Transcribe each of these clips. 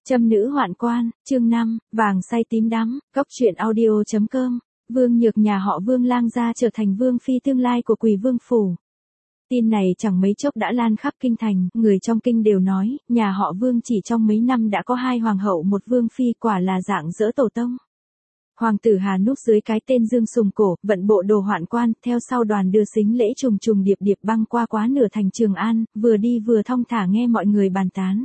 Châm nữ hoạn quan, chương 5, vàng say tím đắm, góc truyện audio.com, Vương Nhược nhà họ Vương lang gia trở thành vương phi tương lai của Quỳ Vương phủ. Tin này chẳng mấy chốc đã lan khắp kinh thành, người trong kinh đều nói, nhà họ Vương chỉ trong mấy năm đã có 2 hoàng hậu một vương phi, quả là dạng dỡ tổ tông. Hoàng tử Hà núp dưới cái tên Dương Sùng Cổ, vận bộ đồ hoạn quan, theo sau đoàn đưa sính lễ trùng trùng điệp điệp băng qua quá nửa thành Trường An, vừa đi vừa thong thả nghe mọi người bàn tán.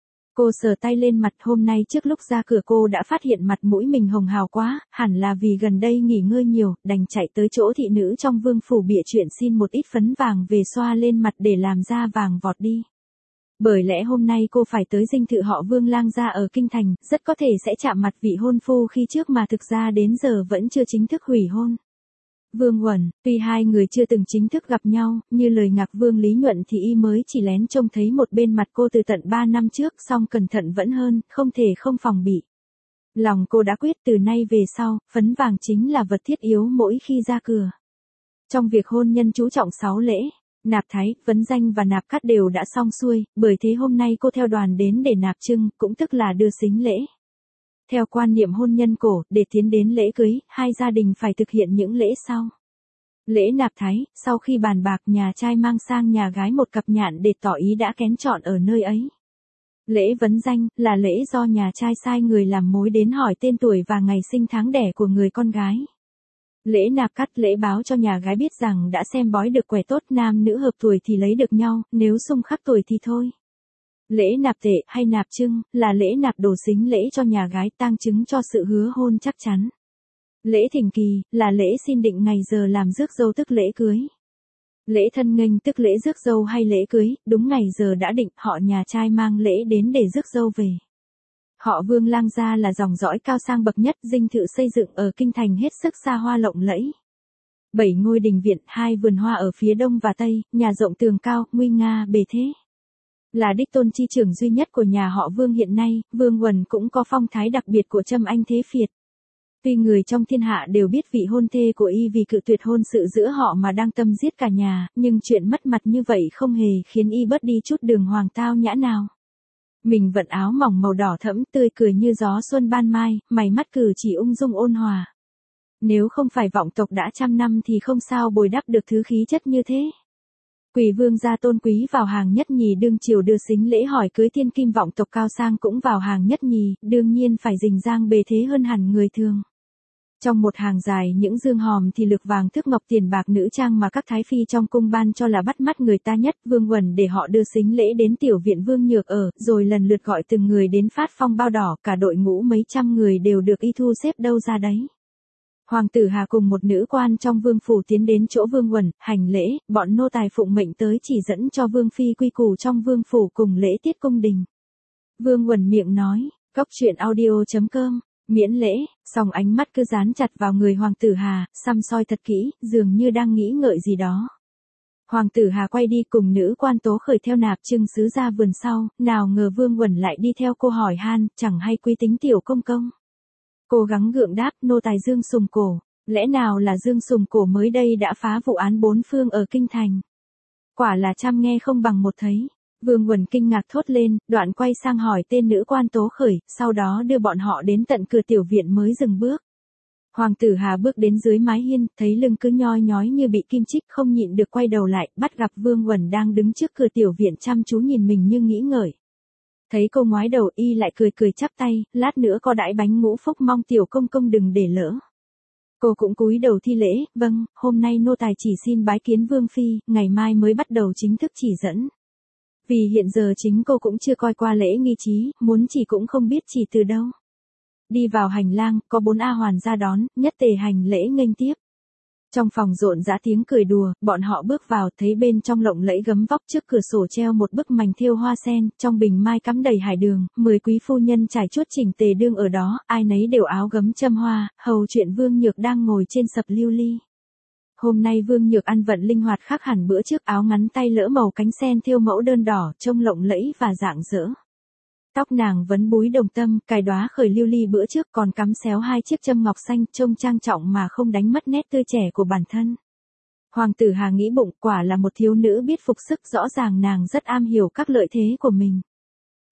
Cô sờ tay lên mặt, hôm nay trước lúc ra cửa cô đã phát hiện mặt mũi mình hồng hào quá, hẳn là vì gần đây nghỉ ngơi nhiều, đành chạy tới chỗ thị nữ trong vương phủ bịa chuyện xin một ít phấn vàng về xoa lên mặt để làm da vàng vọt đi. Bởi lẽ hôm nay cô phải tới dinh thự họ Vương lang gia ở kinh thành, rất có thể sẽ chạm mặt vị hôn phu khi trước mà thực ra đến giờ vẫn chưa chính thức hủy hôn. Vương Uẩn, tuy hai người chưa từng chính thức gặp nhau, như lời ngạc Vương Lý Nhuận thì y mới chỉ lén trông thấy một bên mặt cô từ tận 3 năm trước, song cẩn thận vẫn hơn, không thể không phòng bị. Lòng cô đã quyết từ nay về sau, phấn vàng chính là vật thiết yếu mỗi khi ra cửa. Trong việc hôn nhân chú trọng 6 lễ, nạp thái, vấn danh và nạp cát đều đã xong xuôi, bởi thế hôm nay cô theo đoàn đến để nạp trưng, cũng tức là đưa sính lễ. Theo quan niệm hôn nhân cổ, để tiến đến lễ cưới, hai gia đình phải thực hiện những lễ sau. Lễ nạp thái, sau khi bàn bạc nhà trai mang sang nhà gái một cặp nhạn để tỏ ý đã kén chọn ở nơi ấy. Lễ vấn danh, là lễ do nhà trai sai người làm mối đến hỏi tên tuổi và ngày sinh tháng đẻ của người con gái. Lễ nạp cát, lễ báo cho nhà gái biết rằng đã xem bói được quẻ tốt, nam nữ hợp tuổi thì lấy được nhau, nếu xung khắc tuổi thì thôi. Lễ nạp tệ hay nạp trưng, là lễ nạp đồ sính lễ cho nhà gái tang chứng cho sự hứa hôn chắc chắn. Lễ thỉnh kỳ, là lễ xin định ngày giờ làm rước dâu tức lễ cưới. Lễ thân nghênh tức lễ rước dâu hay lễ cưới, đúng ngày giờ đã định, họ nhà trai mang lễ đến để rước dâu về. Họ Vương lang gia là dòng dõi cao sang bậc nhất, dinh thự xây dựng ở kinh thành hết sức xa hoa lộng lẫy. 7 ngôi đình viện, 2 vườn hoa ở phía đông và tây, nhà rộng tường cao, nguy nga bề thế. Là đích tôn chi trưởng duy nhất của nhà họ Vương hiện nay, Vương Uẩn cũng có phong thái đặc biệt của Trâm Anh Thế Phiệt. Tuy người trong thiên hạ đều biết vị hôn thê của y vì cự tuyệt hôn sự giữa họ mà đang tâm giết cả nhà, nhưng chuyện mất mặt như vậy không hề khiến y bớt đi chút đường hoàng tao nhã nào. Mình vận áo mỏng màu đỏ thẫm, tươi cười như gió xuân ban mai, mày mắt cử chỉ ung dung ôn hòa. Nếu không phải vọng tộc đã trăm năm thì không sao bồi đắp được thứ khí chất như thế. Quỳ Vương gia tôn quý vào hàng nhất nhì, đương triều đưa sính lễ hỏi cưới thiên kim vọng tộc cao sang cũng vào hàng nhất nhì, đương nhiên phải rình rang bề thế hơn hẳn người thường. Trong một hàng dài những dương hòm thì lực vàng thước ngọc tiền bạc nữ trang mà các thái phi trong cung ban cho là bắt mắt người ta nhất. Vương Uẩn để họ đưa sính lễ đến tiểu viện Vương Nhược ở, rồi lần lượt gọi từng người đến phát phong bao đỏ, cả đội ngũ mấy trăm người đều được y thu xếp đâu ra đấy. Hoàng tử Hà cùng một nữ quan trong vương phủ tiến đến chỗ Vương Uẩn, hành lễ, bọn nô tài phụng mệnh tới chỉ dẫn cho vương phi quy củ trong vương phủ cùng lễ tiết cung đình. Vương Uẩn miệng nói, góc truyện audio.com, miễn lễ, song ánh mắt cứ dán chặt vào người hoàng tử Hà, săm soi thật kỹ, dường như đang nghĩ ngợi gì đó. Hoàng tử Hà quay đi cùng nữ quan Tố Khởi theo nạp trưng sứ ra vườn sau, nào ngờ Vương Uẩn lại đi theo cô hỏi han, chẳng hay quý tính tiểu công công. Cô gắng gượng đáp, nô tài Dương Sùng Cổ. Lẽ nào là Dương Sùng Cổ mới đây đã phá vụ án 4 phương ở kinh thành? Quả là trăm nghe không bằng một thấy. Vương Uẩn kinh ngạc thốt lên, đoạn quay sang hỏi tên nữ quan Tố Khởi, sau đó đưa bọn họ đến tận cửa tiểu viện mới dừng bước. Hoàng tử Hà bước đến dưới mái hiên, thấy lưng cứ nhoi nhói như bị kim chích, không nhịn được quay đầu lại, bắt gặp Vương Uẩn đang đứng trước cửa tiểu viện chăm chú nhìn mình như nghĩ ngợi. Thấy cô ngoái đầu, y lại cười cười chắp tay, lát nữa có đãi bánh ngũ phúc, mong tiểu công công đừng để lỡ. Cô cũng cúi đầu thi lễ, vâng, hôm nay nô tài chỉ xin bái kiến vương phi, ngày mai mới bắt đầu chính thức chỉ dẫn. Vì hiện giờ chính cô cũng chưa coi qua lễ nghi trí, muốn chỉ cũng không biết chỉ từ đâu. Đi vào hành lang, có 4 A hoàn ra đón, nhất tề hành lễ nghênh tiếp. Trong phòng rộn rã tiếng cười đùa, bọn họ bước vào, thấy bên trong lộng lẫy gấm vóc, trước cửa sổ treo một bức mành thêu hoa sen, trong bình mai cắm đầy hải đường, 10 quý phu nhân trải chuốt chỉnh tề đương ở đó, ai nấy đều áo gấm châm hoa, hầu chuyện Vương Nhược đang ngồi trên sập lưu ly. Hôm nay Vương Nhược ăn vận linh hoạt khác hẳn bữa trước, áo ngắn tay lỡ màu cánh sen thêu mẫu đơn đỏ, trông lộng lẫy và rạng rỡ. Tóc nàng vấn búi đồng tâm, cài đóa khởi lưu ly bữa trước còn cắm xéo 2 chiếc châm ngọc xanh, trông trang trọng mà không đánh mất nét tươi trẻ của bản thân. Hoàng tử Hà nghĩ bụng, quả là một thiếu nữ biết phục sức, rõ ràng nàng rất am hiểu các lợi thế của mình.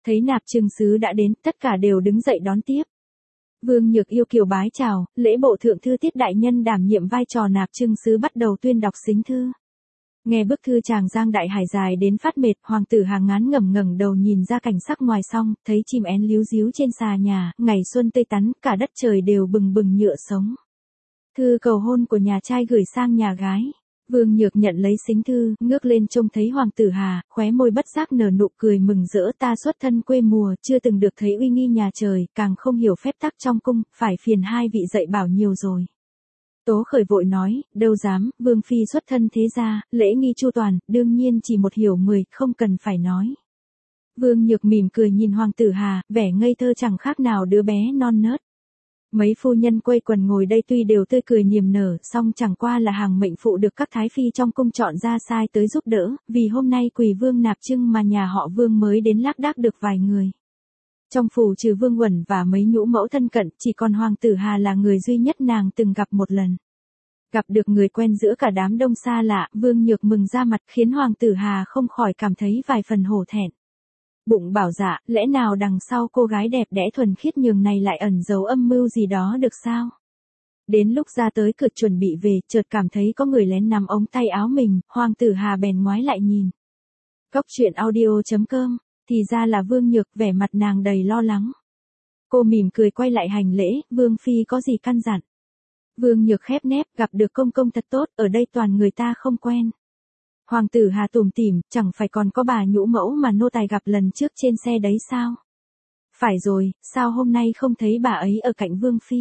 Thấy nạp trưng sứ đã đến, tất cả đều đứng dậy đón tiếp. Vương Nhược yêu kiều bái chào, lễ bộ thượng thư Tiết đại nhân đảm nhiệm vai trò nạp trưng sứ bắt đầu tuyên đọc sính thư. Nghe bức thư chàng Giang Đại Hải dài đến phát mệt, hoàng tử Hà ngán ngẩm ngẩng đầu nhìn ra cảnh sắc ngoài song, thấy chim én líu ríu trên xà nhà, ngày xuân tươi tắn, cả đất trời đều bừng bừng nhựa sống. Thư cầu hôn của nhà trai gửi sang nhà gái. Vương Nhược nhận lấy sính thư, ngước lên trông thấy hoàng tử Hà, khóe môi bất giác nở nụ cười mừng rỡ, ta xuất thân quê mùa, chưa từng được thấy uy nghi nhà trời, càng không hiểu phép tắc trong cung, phải phiền hai vị dạy bảo nhiều rồi. Tố Khởi vội nói, đâu dám, Vương phi xuất thân thế gia, lễ nghi chu toàn, đương nhiên chỉ một hiểu 10, không cần phải nói. Vương Nhược mỉm cười nhìn hoàng tử Hà, vẻ ngây thơ chẳng khác nào đứa bé non nớt. Mấy phu nhân quây quần ngồi đây tuy đều tươi cười niềm nở, song chẳng qua là hàng mệnh phụ được các thái phi trong cung chọn ra sai tới giúp đỡ, vì hôm nay Quỳ Vương nạp trưng mà nhà họ Vương mới đến lác đác được vài người. Trong phủ trừ Vương Uẩn và mấy nhũ mẫu thân cận, chỉ còn hoàng tử Hà là người duy nhất nàng từng gặp một lần. Gặp được người quen giữa cả đám đông xa lạ, Vương Nhược mừng ra mặt khiến hoàng tử Hà không khỏi cảm thấy vài phần hổ thẹn. Bụng bảo dạ, lẽ nào đằng sau cô gái đẹp đẽ thuần khiết nhường này lại ẩn giấu âm mưu gì đó được sao? Đến lúc ra tới cửa chuẩn bị về, chợt cảm thấy có người lén nắm ống tay áo mình, hoàng tử Hà bèn ngoái lại nhìn. Cốc truyện audio.com, thì ra là Vương Nhược, vẻ mặt nàng đầy lo lắng. Cô mỉm cười quay lại hành lễ, Vương phi có gì căn dặn? Vương Nhược khép nép, gặp được công công thật tốt, ở đây toàn người ta không quen. Hoàng tử Hà tủm tỉm, chẳng phải còn có bà nhũ mẫu mà nô tài gặp lần trước trên xe đấy sao? Phải rồi, sao hôm nay không thấy bà ấy ở cạnh Vương phi?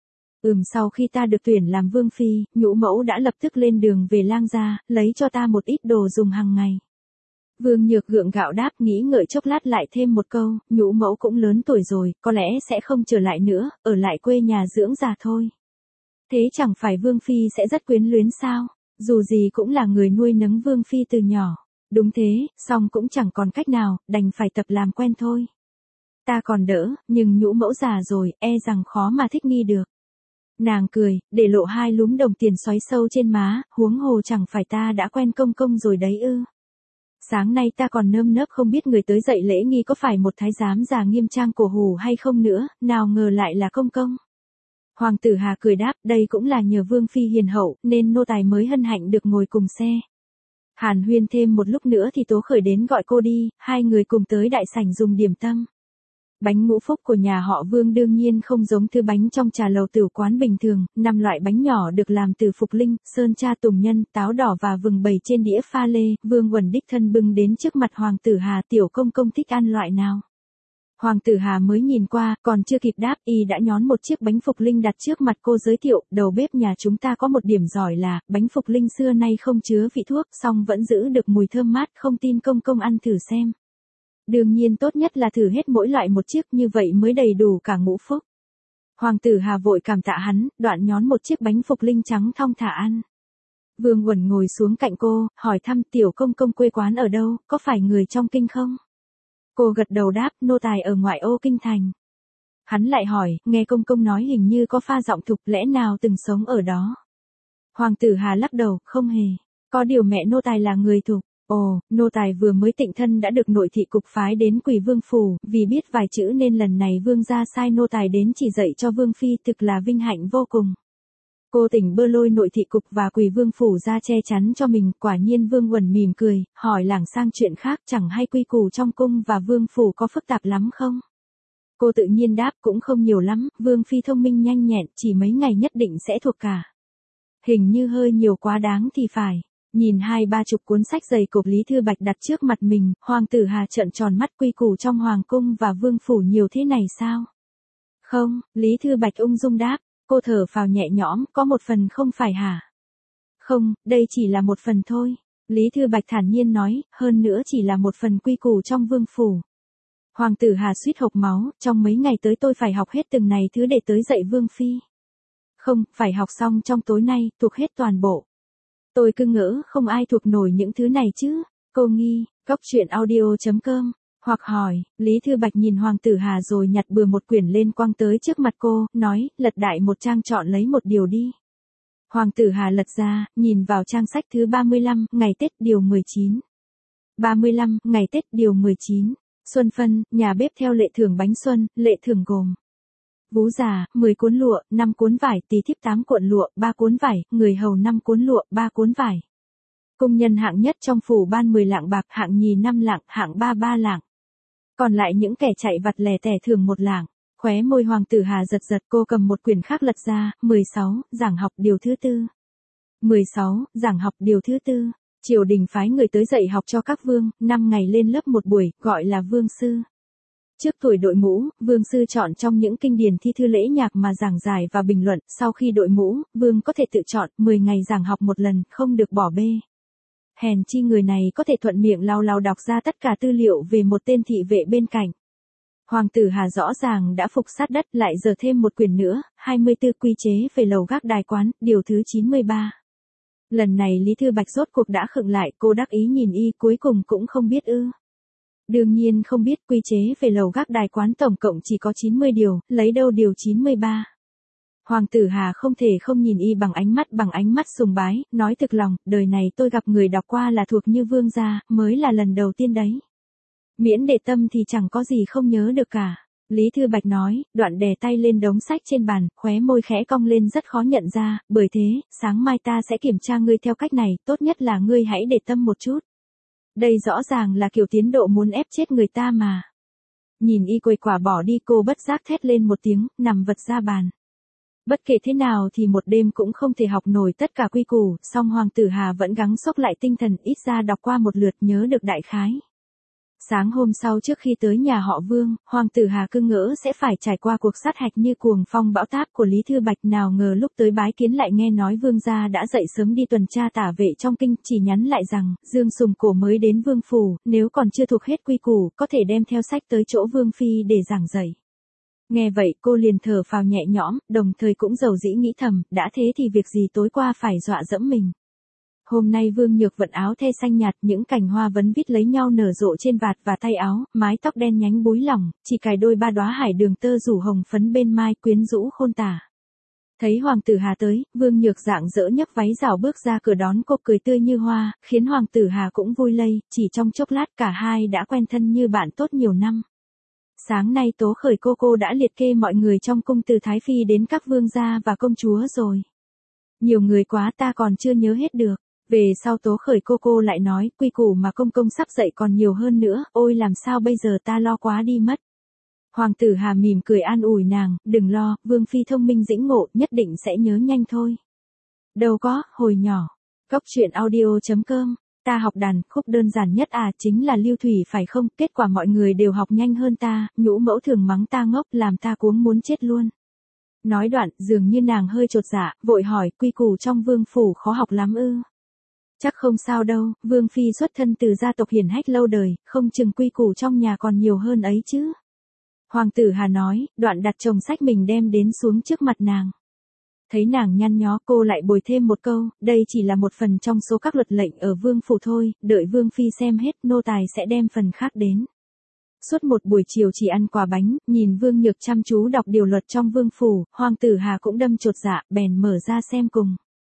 Sau khi ta được tuyển làm Vương phi, nhũ mẫu đã lập tức lên đường về Lang gia, lấy cho ta một ít đồ dùng hàng ngày. Vương Nhược gượng gạo đáp, nghĩ ngợi chốc lát lại thêm một câu, nhũ mẫu cũng lớn tuổi rồi, có lẽ sẽ không trở lại nữa, ở lại quê nhà dưỡng già thôi. Thế chẳng phải Vương phi sẽ rất quyến luyến sao? Dù gì cũng là người nuôi nấng Vương phi từ nhỏ. Đúng thế, song cũng chẳng còn cách nào, đành phải tập làm quen thôi. Ta còn đỡ, nhưng nhũ mẫu già rồi, e rằng khó mà thích nghi được. Nàng cười, để lộ hai lúm đồng tiền xoáy sâu trên má, huống hồ chẳng phải ta đã quen công công rồi đấy ư. Sáng nay ta còn nơm nớp không biết người tới dạy lễ nghi có phải một thái giám già nghiêm trang cổ hủ hay không nữa, nào ngờ lại là công công. Hoàng tử Hà cười đáp, đây cũng là nhờ Vương phi hiền hậu, nên nô tài mới hân hạnh được ngồi cùng xe. Hàn huyên thêm một lúc nữa thì Tố Khởi đến gọi cô đi, hai người cùng tới đại sảnh dùng điểm tâm. Bánh ngũ phúc của nhà họ Vương đương nhiên không giống thứ bánh trong trà lầu tửu quán bình thường, 5 loại bánh nhỏ được làm từ phục linh, sơn tra tùng nhân, táo đỏ và vừng bày trên đĩa pha lê, Vương Uẩn đích thân bưng đến trước mặt hoàng tử Hà, tiểu công công thích ăn loại nào. Hoàng tử Hà mới nhìn qua, còn chưa kịp đáp, y đã nhón một chiếc bánh phục linh đặt trước mặt cô giới thiệu, đầu bếp nhà chúng ta có một điểm giỏi là, bánh phục linh xưa nay không chứa vị thuốc, song vẫn giữ được mùi thơm mát, không tin công công ăn thử xem. Đương nhiên tốt nhất là thử hết mỗi loại một chiếc, như vậy mới đầy đủ cả ngũ phúc. Hoàng tử Hà vội cảm tạ hắn, đoạn nhón một chiếc bánh phục linh trắng thong thả ăn. Vương Uẩn ngồi xuống cạnh cô, hỏi thăm tiểu công công quê quán ở đâu, có phải người trong kinh không? Cô gật đầu đáp, nô tài ở ngoại ô kinh thành. Hắn lại hỏi, nghe công công nói hình như có pha giọng thục, lẽ nào từng sống ở đó? Hoàng tử Hà lắc đầu, không hề. Có điều mẹ nô tài là người thục. Ồ, nô tài vừa mới tịnh thân đã được nội thị cục phái đến Quỳ Vương phủ, vì biết vài chữ nên lần này Vương gia sai nô tài đến chỉ dạy cho Vương phi, thực là vinh hạnh vô cùng. Cô tỉnh bơ lôi nội thị cục và Quỳ Vương phủ ra che chắn cho mình, quả nhiên Vương Uẩn mỉm cười, hỏi lảng sang chuyện khác, chẳng hay quy củ trong cung và Vương phủ có phức tạp lắm không? Cô tự nhiên đáp, cũng không nhiều lắm, Vương phi thông minh nhanh nhẹn, chỉ mấy ngày nhất định sẽ thuộc cả. Hình như hơi nhiều quá đáng thì phải. Nhìn 20-30 cuốn sách dày cộp Lý Thư Bạch đặt trước mặt mình, hoàng tử Hà trợn tròn mắt, quy củ trong hoàng cung và vương phủ nhiều thế này sao? Không, Lý Thư Bạch ung dung đáp, cô thở phào nhẹ nhõm, có một phần không phải hả? Không, đây chỉ là một phần thôi. Lý Thư Bạch thản nhiên nói, hơn nữa chỉ là một phần quy củ trong vương phủ. Hoàng tử Hà suýt hộc máu, trong mấy ngày tới tôi phải học hết từng này thứ để tới dạy vương phi. Không, phải học xong trong tối nay, thuộc hết toàn bộ. Tôi cứ ngỡ không ai thuộc nổi những thứ này chứ. Cô nghi, cốc truyện audio.com, hoặc hỏi, Lý Thư Bạch nhìn Hoàng tử Hà rồi nhặt bừa một quyển lên quăng tới trước mặt cô, nói, lật đại một trang chọn lấy một điều đi. Hoàng tử Hà lật ra, nhìn vào trang sách thứ 35, ngày Tết điều 19. 35, ngày Tết điều 19. Xuân phân, nhà bếp theo lệ thưởng bánh xuân, lệ thưởng gồm vú già, 10 cuốn lụa, 5 cuốn vải, tí thiếp 8 cuộn lụa, 3 cuốn vải, người hầu 5 cuốn lụa, 3 cuốn vải. Công nhân hạng nhất trong phủ ban 10 lạng bạc, hạng nhì 5 lạng, hạng 3 lạng. Còn lại những kẻ chạy vặt lẻ tẻ thưởng 1 lạng. Khóe môi Hoàng tử Hà giật giật, cô cầm một quyển khác lật ra, 16, giảng học điều thứ 4. 16, giảng học điều thứ 4. Triều đình phái người tới dạy học cho các vương, 5 ngày lên lớp một buổi, gọi là vương sư. Trước tuổi đội mũ, vương sư chọn trong những kinh điển thi thư lễ nhạc mà giảng giải và bình luận, sau khi đội mũ, vương có thể tự chọn, 10 ngày giảng học một lần, không được bỏ bê. Hèn chi người này có thể thuận miệng lau lau đọc ra tất cả tư liệu về một tên thị vệ bên cạnh. Hoàng tử Hà rõ ràng đã phục sát đất, lại giờ thêm một quyển nữa, 24 quy chế về lầu gác đài quán, điều thứ 93. Lần này Lý Thư Bạch rốt cuộc đã khựng lại, cô đắc ý nhìn y, cuối cùng cũng không biết ư. Đương nhiên không biết, quy chế về lầu gác đài quán tổng cộng chỉ có 90 điều, lấy đâu điều 93. Hoàng tử Hà không thể không nhìn y bằng ánh mắt sùng bái, nói thực lòng, đời này tôi gặp người đọc qua là thuộc như vương gia, mới là lần đầu tiên đấy. Miễn để tâm thì chẳng có gì không nhớ được cả. Lý Thư Bạch nói, đoạn đè tay lên đống sách trên bàn, khóe môi khẽ cong lên rất khó nhận ra, bởi thế, sáng mai ta sẽ kiểm tra ngươi theo cách này, tốt nhất là ngươi hãy để tâm một chút. Đây rõ ràng là kiểu tiến độ muốn ép chết người ta mà. Nhìn y quầy quả bỏ đi, cô bất giác thét lên một tiếng, nằm vật ra bàn. Bất kể thế nào thì một đêm cũng không thể học nổi tất cả quy củ, song Hoàng tử Hà vẫn gắng xốc lại tinh thần, ít ra đọc qua một lượt nhớ được đại khái. Sáng hôm sau trước khi tới nhà họ Vương, Hoàng tử Hà cứ ngỡ sẽ phải trải qua cuộc sát hạch như cuồng phong bão táp của Lý Thư Bạch, nào ngờ lúc tới bái kiến lại nghe nói Vương gia đã dậy sớm đi tuần tra tả vệ trong kinh, chỉ nhắn lại rằng, Dương Sùng Cổ mới đến Vương phủ, nếu còn chưa thuộc hết quy củ, có thể đem theo sách tới chỗ Vương phi để giảng dạy. Nghe vậy cô liền thở phào nhẹ nhõm, đồng thời cũng dầu dĩ nghĩ thầm, đã thế thì việc gì tối qua phải dọa dẫm mình. Hôm nay Vương Nhược vận áo thê xanh nhạt, những cành hoa vấn vít lấy nhau nở rộ trên vạt và tay áo, mái tóc đen nhánh búi lỏng, chỉ cài đôi 3 đóa hải đường tơ rủ hồng phấn bên mai, quyến rũ khôn tả. Thấy Hoàng tử Hà tới, Vương Nhược rạng rỡ nhấc váy rào bước ra cửa đón cô, cười tươi như hoa, khiến Hoàng tử Hà cũng vui lây, chỉ trong chốc lát cả hai đã quen thân như bạn tốt nhiều năm. Sáng nay Tố Khởi cô đã liệt kê mọi người trong cung từ Thái Phi đến các vương gia và công chúa rồi. Nhiều người quá ta còn chưa nhớ hết được. Về sau Tố Khởi cô lại nói, quy củ mà công sắp dạy còn nhiều hơn nữa, ôi làm sao bây giờ ta lo quá đi mất. Hoàng tử Hà mỉm cười an ủi nàng, đừng lo, Vương phi thông minh dĩnh ngộ, nhất định sẽ nhớ nhanh thôi. Đâu có, hồi nhỏ. Cốc truyện audio.com, ta học đàn, khúc đơn giản nhất chính là Lưu Thủy phải không, kết quả mọi người đều học nhanh hơn ta, nhũ mẫu thường mắng ta ngốc, làm ta cuống muốn chết luôn. Nói đoạn, dường như nàng hơi chột dạ, vội hỏi, quy củ trong vương phủ khó học lắm ư? Chắc không sao đâu, Vương phi xuất thân từ gia tộc hiển hách lâu đời, không chừng quy củ trong nhà còn nhiều hơn ấy chứ. Hoàng tử Hà nói, đoạn đặt chồng sách mình đem đến xuống trước mặt nàng. Thấy nàng nhăn nhó, cô lại bồi thêm một câu, đây chỉ là một phần trong số các luật lệnh ở vương phủ thôi, đợi Vương phi xem hết, nô tài sẽ đem phần khác đến. Suốt một buổi chiều chỉ ăn quả bánh, nhìn Vương Nhược chăm chú đọc điều luật trong vương phủ, Hoàng tử Hà cũng đâm chột dạ, bèn mở ra xem cùng.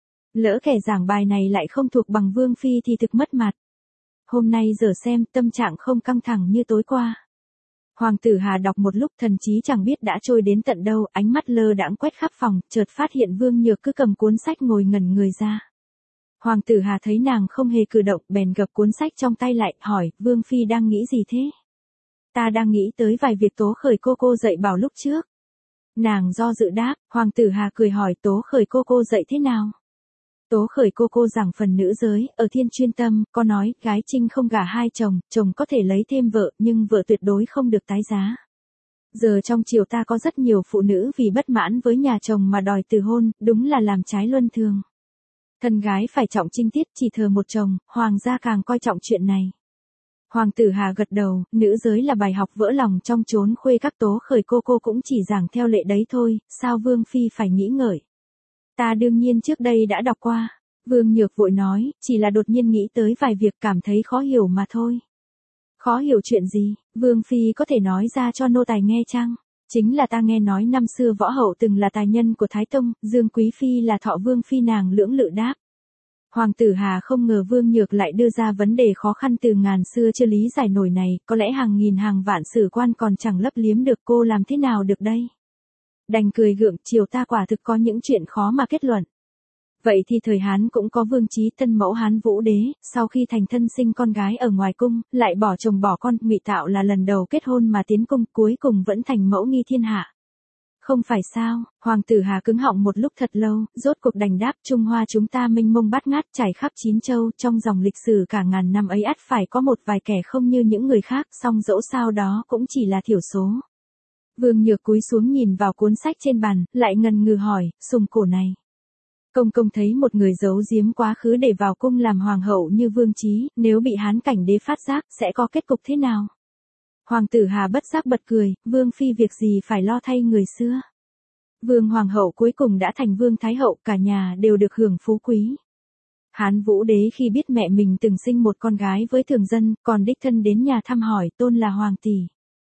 Lỡ kẻ giảng bài này lại không thuộc bằng Vương phi thì thực mất mặt. Hôm nay giờ xem, tâm trạng không căng thẳng như tối qua. Hoàng tử Hà đọc một lúc, thần chí chẳng biết đã trôi đến tận đâu, ánh mắt lơ đãng quét khắp phòng, chợt phát hiện Vương Nhược cứ cầm cuốn sách ngồi ngẩn người ra. Hoàng tử Hà thấy nàng không hề cử động, bèn gập cuốn sách trong tay lại, hỏi, Vương phi đang nghĩ gì thế? Ta đang nghĩ tới vài việc Tố Khởi cô dạy bảo lúc trước. Nàng do dự đáp, Hoàng tử Hà cười hỏi, Tố Khởi cô dạy thế nào? Tố Khởi cô giảng phần nữ giới, ở Thiên Chuyên Tâm, có nói, gái trinh không gả hai chồng, chồng có thể lấy thêm vợ, nhưng vợ tuyệt đối không được tái giá. Giờ trong triều ta có rất nhiều phụ nữ vì bất mãn với nhà chồng mà đòi từ hôn, đúng là làm trái luân thường. Thân gái phải trọng trinh tiết, chỉ thờ một chồng, hoàng gia càng coi trọng chuyện này. Hoàng tử Hà gật đầu, nữ giới là bài học vỡ lòng trong chốn khuê các. Tố Khởi cô cũng chỉ giảng theo lệ đấy thôi, sao Vương phi phải nghĩ ngợi? Ta đương nhiên trước đây đã đọc qua. Vương Nhược vội nói, chỉ là đột nhiên nghĩ tới vài việc cảm thấy khó hiểu mà thôi. Khó hiểu chuyện gì, Vương phi có thể nói ra cho nô tài nghe chăng? Chính là ta nghe nói năm xưa võ hậu từng là tài nhân của Thái Tông, Dương Quý phi là thọ Vương phi, nàng lưỡng lự đáp. Hoàng tử Hà không ngờ Vương Nhược lại đưa ra vấn đề khó khăn từ ngàn xưa chưa lý giải nổi này, có lẽ hàng nghìn hàng vạn sử quan còn chẳng lấp liếm được, cô làm thế nào được đây? Đành cười gượng, triều ta quả thực có những chuyện khó mà kết luận. Vậy thì thời Hán cũng có Vương Chí Tân mẫu Hán Vũ Đế, sau khi thành thân sinh con gái ở ngoài cung, lại bỏ chồng bỏ con, ngụy tạo là lần đầu kết hôn mà tiến cung, cuối cùng vẫn thành mẫu nghi thiên hạ. Không phải sao? Hoàng tử Hà cứng họng một lúc thật lâu, rốt cuộc đành đáp, Trung Hoa chúng ta mênh mông bát ngát trải khắp 9 châu, trong dòng lịch sử cả ngàn năm ấy ắt phải có một vài kẻ không như những người khác, song dẫu sao đó cũng chỉ là thiểu số. Vương Nhược cúi xuống nhìn vào cuốn sách trên bàn, lại ngần ngừ hỏi, Sùng Cổ này. Công công thấy một người giấu giếm quá khứ để vào cung làm hoàng hậu như Vương Chí, nếu bị Hán cảnh đế phát giác, sẽ có kết cục thế nào? Hoàng tử Hà bất giác bật cười, Vương phi việc gì phải lo thay người xưa. Vương hoàng hậu cuối cùng đã thành Vương thái hậu, cả nhà đều được hưởng phú quý. Hán Vũ Đế khi biết mẹ mình từng sinh một con gái với thường dân, còn đích thân đến nhà thăm hỏi, tôn là hoàng tỷ.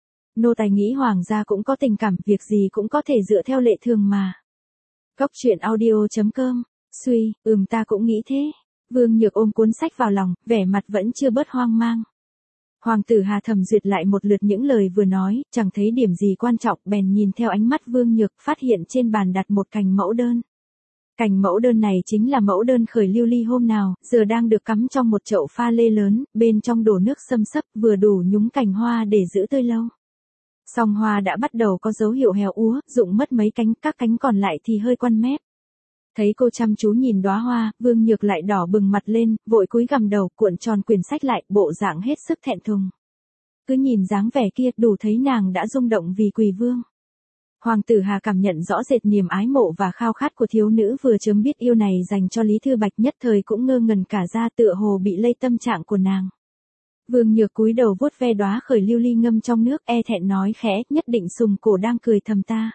Nô tài nghĩ hoàng gia cũng có tình cảm, việc gì cũng có thể dựa theo lệ thường mà. Cốc truyện audio.com, suy, ta cũng nghĩ thế. Vương Nhược ôm cuốn sách vào lòng, vẻ mặt vẫn chưa bớt hoang mang. Hoàng tử Hà thẩm duyệt lại một lượt những lời vừa nói, chẳng thấy điểm gì quan trọng, bèn nhìn theo ánh mắt Vương Nhược, phát hiện trên bàn đặt một cành mẫu đơn. Cành mẫu đơn này chính là mẫu đơn khởi lưu ly hôm nào, giờ đang được cắm trong một chậu pha lê lớn, bên trong đổ nước xâm xấp, vừa đủ nhúng cành hoa để giữ tươi lâu. Song hoa đã bắt đầu có dấu hiệu héo úa, rụng mất mấy cánh, các cánh còn lại thì hơi quăn mép. Thấy cô chăm chú nhìn đóa hoa, Vương Nhược lại đỏ bừng mặt lên, vội cúi gằm đầu, cuộn tròn quyển sách lại, bộ dạng hết sức thẹn thùng. Cứ nhìn dáng vẻ kia, đủ thấy nàng đã rung động vì Quỳ Vương. Hoàng tử Hà cảm nhận rõ rệt niềm ái mộ và khao khát của thiếu nữ vừa chớm biết yêu này dành cho Lý Thư Bạch, nhất thời cũng ngơ ngẩn cả ra, tựa hồ bị lây tâm trạng của nàng. Vương Nhược cúi đầu vuốt ve đóa khởi lưu ly ngâm trong nước, e thẹn nói khẽ, nhất định Sùng Cổ đang cười thầm ta.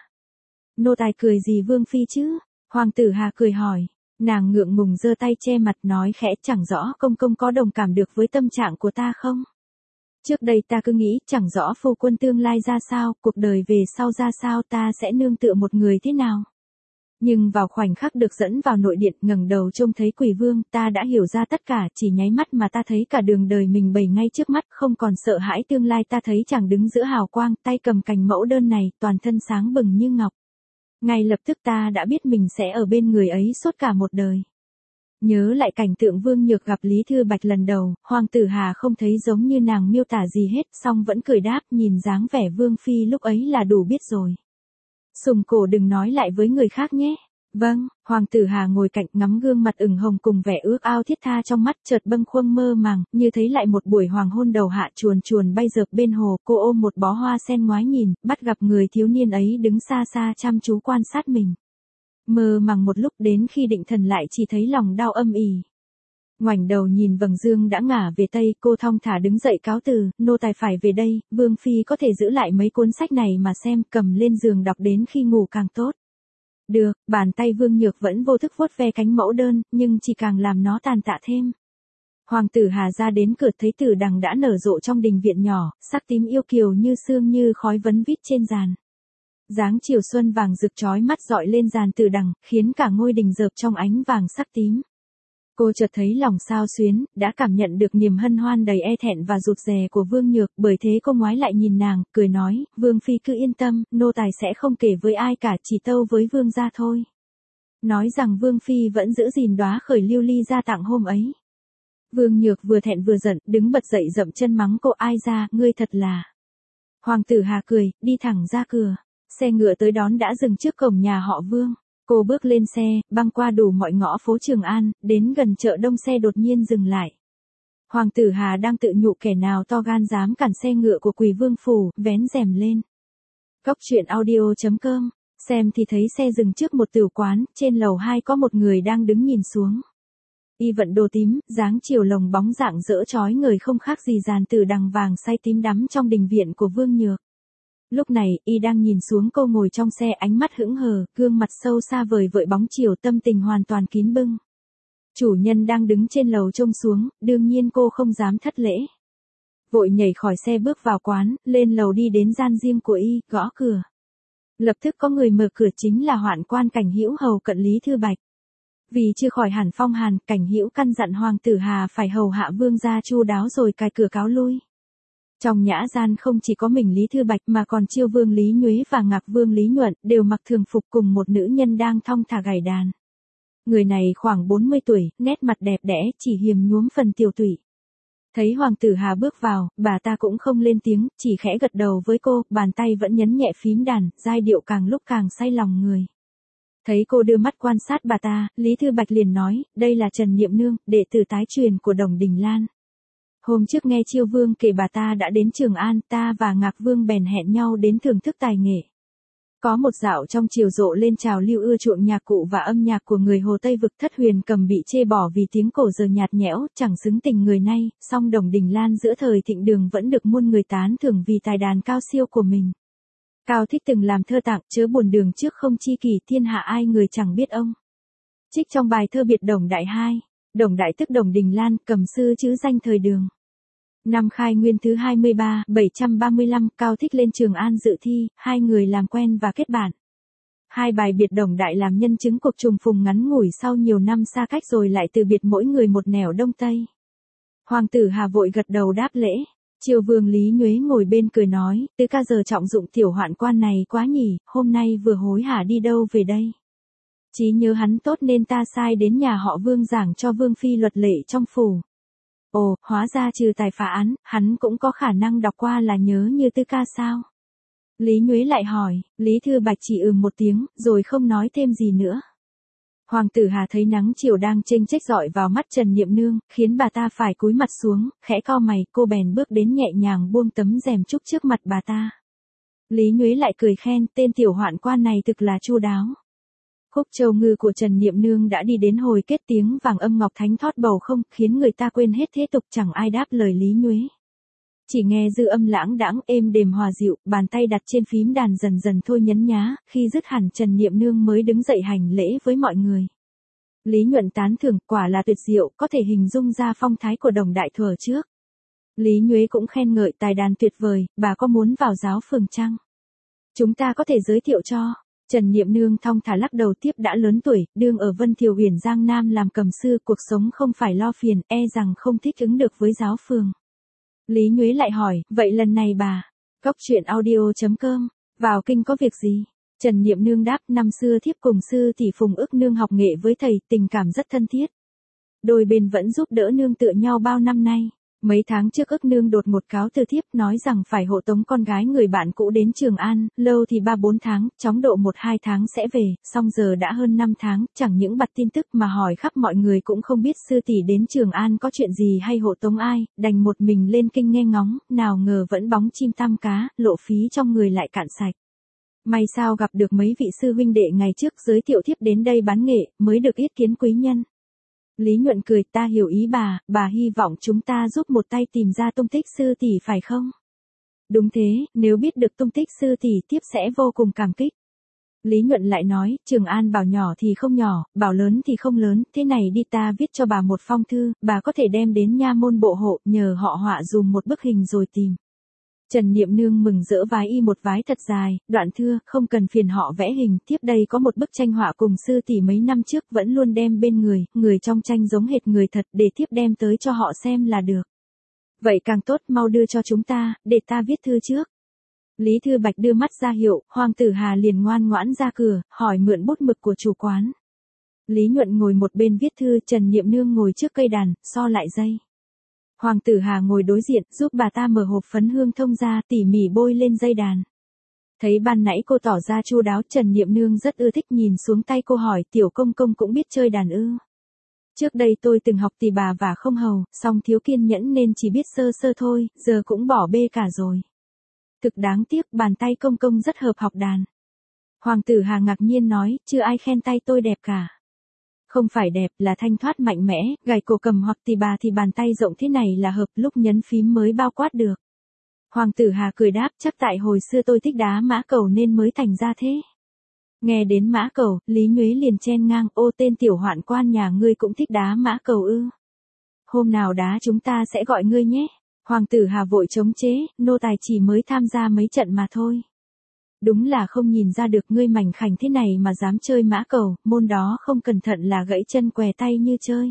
Nô tài cười gì Vương phi chứ? Hoàng tử Hà cười hỏi. Nàng ngượng ngùng giơ tay che mặt nói khẽ, chẳng rõ công công có đồng cảm được với tâm trạng của ta không? Trước đây ta cứ nghĩ, chẳng rõ phu quân tương lai ra sao, cuộc đời về sau ra sao, ta sẽ nương tựa một người thế nào. Nhưng vào khoảnh khắc được dẫn vào nội điện, ngẩng đầu trông thấy Quỳ Vương, ta đã hiểu ra tất cả, chỉ nháy mắt mà ta thấy cả đường đời mình bày ngay trước mắt, không còn sợ hãi tương lai, ta thấy chàng đứng giữa hào quang, tay cầm cành mẫu đơn này, toàn thân sáng bừng như ngọc. Ngay lập tức ta đã biết mình sẽ ở bên người ấy suốt cả một đời. Nhớ lại cảnh tượng Vương Nhược gặp Lý Thư Bạch lần đầu, Hoàng tử Hà không thấy giống như nàng miêu tả gì hết, song vẫn cười đáp, nhìn dáng vẻ Vương phi lúc ấy là đủ biết rồi. Sùng Cổ đừng nói lại với người khác nhé. Vâng, Hoàng tử Hà ngồi cạnh ngắm gương mặt ửng hồng cùng vẻ ước ao thiết tha trong mắt, chợt bâng khuâng mơ màng, như thấy lại một buổi hoàng hôn đầu hạ chuồn chuồn bay dợp bên hồ, cô ôm một bó hoa sen ngoái nhìn, bắt gặp người thiếu niên ấy đứng xa xa chăm chú quan sát mình. Mơ màng một lúc, đến khi định thần lại chỉ thấy lòng đau âm ỉ. Ngoảnh đầu nhìn vầng dương đã ngả về tây, cô thong thả đứng dậy cáo từ, nô tài phải về đây, Vương phi có thể giữ lại mấy cuốn sách này mà xem, cầm lên giường đọc đến khi ngủ càng tốt. Được, bàn tay Vương Nhược vẫn vô thức vuốt ve cánh mẫu đơn, nhưng chỉ càng làm nó tàn tạ thêm. Hoàng tử Hà ra đến cửa thấy tử đằng đã nở rộ trong đình viện nhỏ, sắc tím yêu kiều như sương như khói vấn vít trên giàn. Dáng chiều xuân vàng rực chói mắt dọi lên giàn tử đằng, khiến cả ngôi đình rợp trong ánh vàng sắc tím. Cô chợt thấy lòng xao xuyến, đã cảm nhận được niềm hân hoan đầy e thẹn và rụt rè của Vương Nhược, bởi thế cô ngoái lại nhìn nàng, cười nói, Vương phi cứ yên tâm, nô tài sẽ không kể với ai cả, chỉ tâu với Vương gia thôi. Nói rằng Vương phi vẫn giữ gìn đóa khởi lưu ly ra tặng hôm ấy. Vương Nhược vừa thẹn vừa giận, đứng bật dậy dậm chân mắng cô, ai ra, ngươi thật là. Hoàng tử Hà cười, đi thẳng ra cửa. Xe ngựa tới đón đã dừng trước cổng nhà họ Vương. Cô bước lên xe, băng qua đủ mọi ngõ phố Trường An, đến gần chợ Đông xe đột nhiên dừng lại. Hoàng tử Hà đang tự nhủ kẻ nào to gan dám cản xe ngựa của Quỳ Vương phủ, vén rèm lên. Cốc truyện audio.com, xem thì thấy xe dừng trước một tửu quán, trên lầu 2 có một người đang đứng nhìn xuống. Y vận đồ tím, dáng chiều lồng bóng dạng dỡ chói người không khác gì dàn tử đằng vàng say tím đắm trong đình viện của Vương Nhược. Lúc này, y đang nhìn xuống cô ngồi trong xe, ánh mắt hững hờ, gương mặt sâu xa vời vợi bóng chiều, tâm tình hoàn toàn kín bưng. Chủ nhân đang đứng trên lầu trông xuống, đương nhiên cô không dám thất lễ. Vội nhảy khỏi xe bước vào quán, lên lầu đi đến gian riêng của y, gõ cửa. Lập tức có người mở cửa, chính là Hoạn quan Cảnh Hữu hầu cận Lý Thư Bạch. Vì chưa khỏi hẳn phong hàn, Cảnh Hữu căn dặn Hoàng tử Hà phải hầu hạ vương gia chu đáo rồi cài cửa cáo lui. Trong nhã gian không chỉ có mình Lý Thư Bạch mà còn Chiêu Vương Lý Nhuế và Ngạc Vương Lý Nhuận đều mặc thường phục cùng một nữ nhân đang thong thả gảy đàn. Người này khoảng 40 tuổi, nét mặt đẹp đẽ, chỉ hiềm nhuốm phần tiểu tụy. Thấy Hoàng tử Hà bước vào, bà ta cũng không lên tiếng, chỉ khẽ gật đầu với cô, bàn tay vẫn nhấn nhẹ phím đàn, giai điệu càng lúc càng say lòng người. Thấy cô đưa mắt quan sát bà ta, Lý Thư Bạch liền nói, đây là Trần Niệm Nương, đệ tử tái truyền của Đồng Đình Lan. Hôm trước nghe Chiêu Vương kể bà ta đã đến Trường An, ta và Ngạc Vương bèn hẹn nhau đến thưởng thức tài nghệ. Có một dạo trong chiều rộ lên trào lưu ưa chuộng nhạc cụ và âm nhạc của người Hồ Tây vực. Thất Huyền Cầm bị chê bỏ vì tiếng cổ giờ nhạt nhẽo, chẳng xứng tình người nay, song Đồng Đình Lan giữa thời thịnh đường vẫn được muôn người tán thưởng vì tài đàn cao siêu của mình. Cao Thích từng làm thơ tặng, chớ buồn đường trước không chi kỳ, thiên hạ ai người chẳng biết ông. Trích trong bài thơ biệt Đồng Đại hai. Đồng Đại tức Đồng Đình Lan, cầm sư chữ danh thời Đường. Năm Khai Nguyên thứ 23, 735, Cao Thích lên Trường An dự thi, hai người làm quen và kết bạn. Hai bài biệt Đồng Đại làm nhân chứng cuộc trùng phùng ngắn ngủi sau nhiều năm xa cách rồi lại từ biệt mỗi người một nẻo đông tây. Hoàng tử Hà vội gật đầu đáp lễ. Chiêu Vương Lý Nhuế ngồi bên cười nói, tứ ca giờ trọng dụng tiểu hoạn quan này quá nhỉ, hôm nay vừa hối hả đi đâu về đây. Chí nhớ hắn tốt nên ta sai đến nhà họ Vương giảng cho Vương Phi luật lệ trong phủ. Ồ, hóa ra trừ tài phá án, hắn cũng có khả năng đọc qua là nhớ như tứ ca sao? Lý Nhuế lại hỏi, Lý Thư Bạch chỉ một tiếng, rồi không nói thêm gì nữa. Hoàng tử Hà thấy nắng chiều đang chênh chếch rọi vào mắt Trần Niệm Nương, khiến bà ta phải cúi mặt xuống, khẽ cau mày, cô bèn bước đến nhẹ nhàng buông tấm rèm trúc trước mặt bà ta. Lý Nhuế lại cười khen, tên tiểu hoạn quan này thực là chu đáo. Khúc Châu Ngư của Trần Niệm Nương đã đi đến hồi kết, tiếng vàng âm ngọc thánh thót bầu không, khiến người ta quên hết thế tục, chẳng ai đáp lời Lý Nhuế. Chỉ nghe dư âm lãng đãng êm đềm hòa dịu, bàn tay đặt trên phím đàn dần dần thôi nhấn nhá, khi dứt hẳn Trần Niệm Nương mới đứng dậy hành lễ với mọi người. Lý Nhuận tán thưởng, quả là tuyệt diệu, có thể hình dung ra phong thái của Đồng Đại thuở trước. Lý Nhuế cũng khen ngợi tài đàn tuyệt vời, bà có muốn vào giáo phường chăng? Chúng ta có thể giới thiệu cho. Trần Niệm Nương thong thả lắc đầu tiếp, đã lớn tuổi, đương ở Vân Thiều Uyển Giang Nam làm cầm sư, cuộc sống không phải lo phiền, e rằng không thích ứng được với giáo phường. Lý Nhuế lại hỏi, vậy lần này bà, Cóc Truyện Audio.com, vào kinh có việc gì? Trần Niệm Nương đáp, năm xưa thiếp cùng sư tỷ Phùng Ức Nương học nghệ với thầy, tình cảm rất thân thiết. Đôi bên vẫn giúp đỡ nương tựa nhau bao năm nay. Mấy tháng trước Ức Nương đột ngột cáo từ thiếp, nói rằng phải hộ tống con gái người bạn cũ đến Trường An, lâu thì 3-4 tháng, chóng độ 1-2 tháng sẽ về, song giờ đã hơn 5 tháng, chẳng những bặt tin tức mà hỏi khắp mọi người cũng không biết sư tỷ đến Trường An có chuyện gì hay hộ tống ai, đành một mình lên kinh nghe ngóng, nào ngờ vẫn bóng chim tăm cá, lộ phí trong người lại cạn sạch. May sao gặp được mấy vị sư huynh đệ ngày trước giới thiệu thiếp đến đây bán nghệ, mới được yết kiến quý nhân. Lý Nhuận cười, ta hiểu ý bà hy vọng chúng ta giúp một tay tìm ra tung tích sư tỷ phải không? Đúng thế, nếu biết được tung tích sư tỷ tiếp sẽ vô cùng cảm kích. Lý Nhuận lại nói, Trường An bảo nhỏ thì không nhỏ, bảo lớn thì không lớn, thế này đi, ta viết cho bà một phong thư, bà có thể đem đến nha môn bộ hộ, nhờ họ họa dùm một bức hình rồi tìm. Trần Niệm Nương mừng rỡ vái y một vái thật dài, đoạn thưa, không cần phiền họ vẽ hình, tiếp đây có một bức tranh họa cùng sư tỷ mấy năm trước vẫn luôn đem bên người trong tranh giống hệt người thật, để tiếp đem tới cho họ xem là được. Vậy càng tốt, mau đưa cho chúng ta, để ta viết thư trước. Lý Thư Bạch đưa mắt ra hiệu, Hoàng tử Hà liền ngoan ngoãn ra cửa, hỏi mượn bút mực của chủ quán. Lý Nhuận ngồi một bên viết thư, Trần Niệm Nương ngồi trước cây đàn, so lại dây. Hoàng tử Hà ngồi đối diện, giúp bà ta mở hộp phấn hương thông ra, tỉ mỉ bôi lên dây đàn. Thấy ban nãy cô tỏ ra chu đáo, Trần Niệm Nương rất ưa thích, nhìn xuống tay cô hỏi, tiểu công công cũng biết chơi đàn ư? Trước đây tôi từng học tỳ bà và không hầu, song thiếu kiên nhẫn nên chỉ biết sơ sơ thôi, giờ cũng bỏ bê cả rồi. Thực đáng tiếc, bàn tay công công rất hợp học đàn. Hoàng tử Hà ngạc nhiên nói, chưa ai khen tay tôi đẹp cả. Không phải đẹp, là thanh thoát mạnh mẽ, gảy cổ cầm hoặc tỳ bà thì bàn tay rộng thế này là hợp, lúc nhấn phím mới bao quát được. Hoàng tử Hà cười đáp, chắc tại hồi xưa tôi thích đá mã cầu nên mới thành ra thế. Nghe đến mã cầu, Lý Nhuế liền chen ngang, ô tên tiểu hoạn quan nhà ngươi cũng thích đá mã cầu ư? Hôm nào đá chúng ta sẽ gọi ngươi nhé. Hoàng tử Hà vội chống chế, nô tài chỉ mới tham gia mấy trận mà thôi. Đúng là không nhìn ra được ngươi mảnh khảnh thế này mà dám chơi mã cầu, môn đó không cẩn thận là gãy chân què tay như chơi.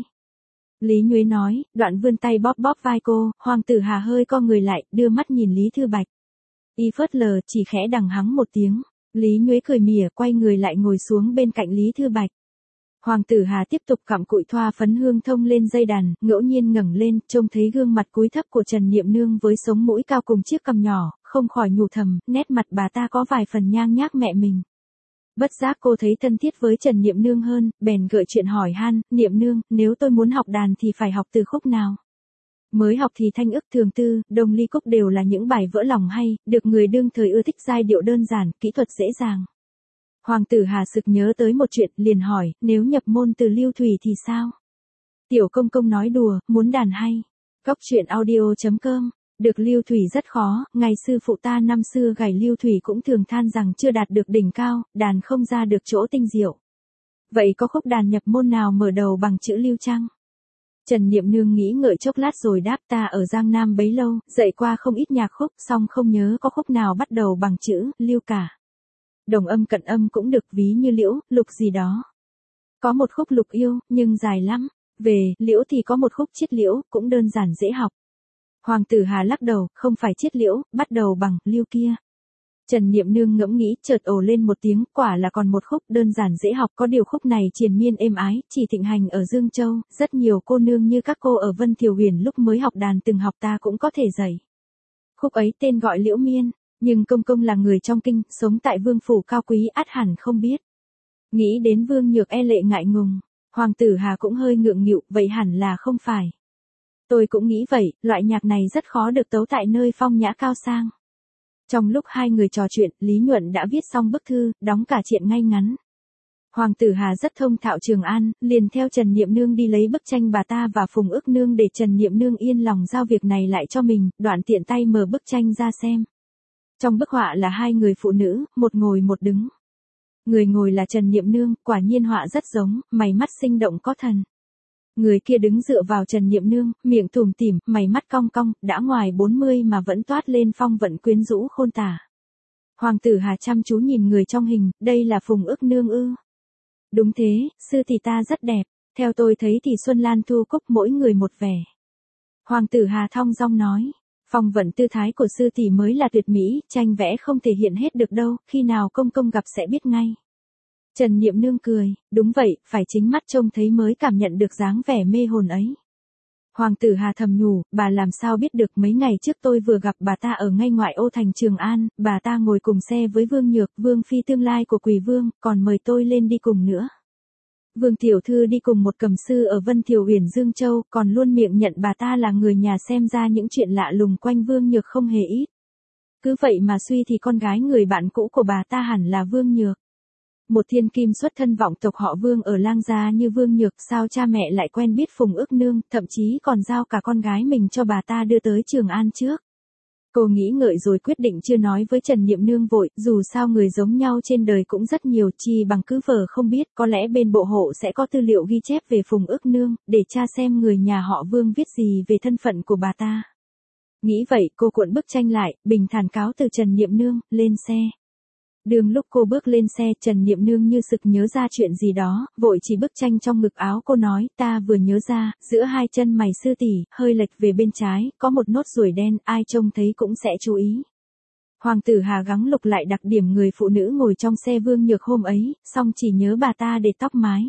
Lý Nhuế nói, đoạn vươn tay bóp bóp vai cô, Hoàng tử Hà hơi co người lại, đưa mắt nhìn Lý Thư Bạch. Y phớt lờ, chỉ khẽ đằng hắng một tiếng. Lý Nhuế cười mỉa, quay người lại ngồi xuống bên cạnh Lý Thư Bạch. Hoàng tử Hà tiếp tục cặm cụi thoa phấn hương thông lên dây đàn, ngẫu nhiên ngẩng lên, trông thấy gương mặt cúi thấp của Trần Niệm Nương với sống mũi cao cùng chiếc cằm nhỏ, không khỏi nhủ thầm, nét mặt bà ta có vài phần nhang nhác mẹ mình. Bất giác cô thấy thân thiết với Trần Niệm Nương hơn, bèn gợi chuyện hỏi han, Niệm Nương, nếu tôi muốn học đàn thì phải học từ khúc nào? Mới học thì Thanh Ức Thường Tư, Đồng Ly Cúc đều là những bài vỡ lòng hay, được người đương thời ưa thích, giai điệu đơn giản, kỹ thuật dễ dàng. Hoàng tử Hà sực nhớ tới một chuyện, liền hỏi, nếu nhập môn từ Lưu Thủy thì sao? Tiểu công công nói đùa, muốn đàn hay. Cóc truyện audio.com. Được Lưu Thủy rất khó, ngày sư phụ ta năm xưa gảy Lưu Thủy cũng thường than rằng chưa đạt được đỉnh cao, đàn không ra được chỗ tinh diệu. Vậy có khúc đàn nhập môn nào mở đầu bằng chữ Lưu chăng? Trần Niệm Nương nghĩ ngợi chốc lát rồi đáp, ta ở Giang Nam bấy lâu, dạy qua không ít nhạc khúc, song không nhớ có khúc nào bắt đầu bằng chữ Lưu cả. Đồng âm cận âm cũng được, ví như Liễu, Lục gì đó. Có một khúc Lục Yêu, nhưng dài lắm. Về Liễu thì có một khúc Chiết Liễu, cũng đơn giản dễ học. Hoàng tử Hà lắc đầu, không phải Chiết Liễu, bắt đầu bằng Lưu kia. Trần Niệm Nương ngẫm nghĩ, chợt ồ lên một tiếng, quả là còn một khúc đơn giản dễ học, có điều khúc này triền miên êm ái, chỉ thịnh hành ở Dương Châu, rất nhiều cô nương như các cô ở Vân Thiều Huyền lúc mới học đàn từng học, ta cũng có thể dạy. Khúc ấy tên gọi Liễu Miên, nhưng công công là người trong kinh, sống tại vương phủ cao quý, ắt hẳn không biết. Nghĩ đến Vương Nhược e lệ ngại ngùng, Hoàng tử Hà cũng hơi ngượng nghịu, vậy hẳn là không phải. Tôi cũng nghĩ vậy, loại nhạc này rất khó được tấu tại nơi phong nhã cao sang. Trong lúc hai người trò chuyện, Lý Nhuận đã viết xong bức thư, đóng cả triện ngay ngắn. Hoàng tử Hà rất thông thạo Trường An, liền theo Trần Niệm Nương đi lấy bức tranh bà ta và Phùng Ước Nương để Trần Niệm Nương yên lòng giao việc này lại cho mình, đoạn tiện tay mở bức tranh ra xem. Trong bức họa là hai người phụ nữ, một ngồi một đứng. Người ngồi là Trần Niệm Nương, quả nhiên họa rất giống, mày mắt sinh động có thần. Người kia đứng dựa vào Trần Niệm Nương, miệng tủm tỉm, mày mắt cong cong, đã ngoài 40 mà vẫn toát lên phong vận quyến rũ khôn tả. Hoàng tử Hà chăm chú nhìn người trong hình, đây là Phùng Ước Nương ư? Đúng thế, sư tỷ ta rất đẹp, theo tôi thấy thì Xuân Lan Thu Cúc mỗi người một vẻ. Hoàng tử Hà thong dong nói, phong vận tư thái của sư tỷ mới là tuyệt mỹ, tranh vẽ không thể hiện hết được đâu, khi nào công công gặp sẽ biết ngay. Trần Niệm Nương cười, đúng vậy, phải chính mắt trông thấy mới cảm nhận được dáng vẻ mê hồn ấy. Hoàng tử Hà thầm nhủ, bà làm sao biết được, mấy ngày trước tôi vừa gặp bà ta ở ngay ngoại ô thành Trường An, bà ta ngồi cùng xe với Vương Nhược, Vương phi tương lai của Quỳ Vương, còn mời tôi lên đi cùng nữa. Vương tiểu thư đi cùng một cầm sư ở Vân Thiều Huyền Dương Châu, còn luôn miệng nhận bà ta là người nhà, xem ra những chuyện lạ lùng quanh Vương Nhược không hề ít. Cứ vậy mà suy thì con gái người bạn cũ của bà ta hẳn là Vương Nhược. Một thiên kim xuất thân vọng tộc họ Vương ở Lang gia như Vương Nhược, sao cha mẹ lại quen biết Phùng Ước Nương, thậm chí còn giao cả con gái mình cho bà ta đưa tới Trường An trước. Cô nghĩ ngợi rồi quyết định chưa nói với Trần Niệm Nương vội, dù sao người giống nhau trên đời cũng rất nhiều, chi bằng cứ vờ không biết, có lẽ bên bộ hộ sẽ có tư liệu ghi chép về Phùng Ước Nương, để tra xem người nhà họ Vương viết gì về thân phận của bà ta. Nghĩ vậy, cô cuộn bức tranh lại, bình thản cáo từ Trần Niệm Nương, lên xe. Đường lúc cô bước lên xe, Trần Niệm Nương như sực nhớ ra chuyện gì đó, vội chỉ bức tranh trong ngực áo cô nói, ta vừa nhớ ra, giữa hai chân mày sư tỷ, hơi lệch về bên trái, có một nốt ruồi đen, ai trông thấy cũng sẽ chú ý. Hoàng tử Hà gắng lục lại đặc điểm người phụ nữ ngồi trong xe Vương Nhược hôm ấy, song chỉ nhớ bà ta để tóc mái.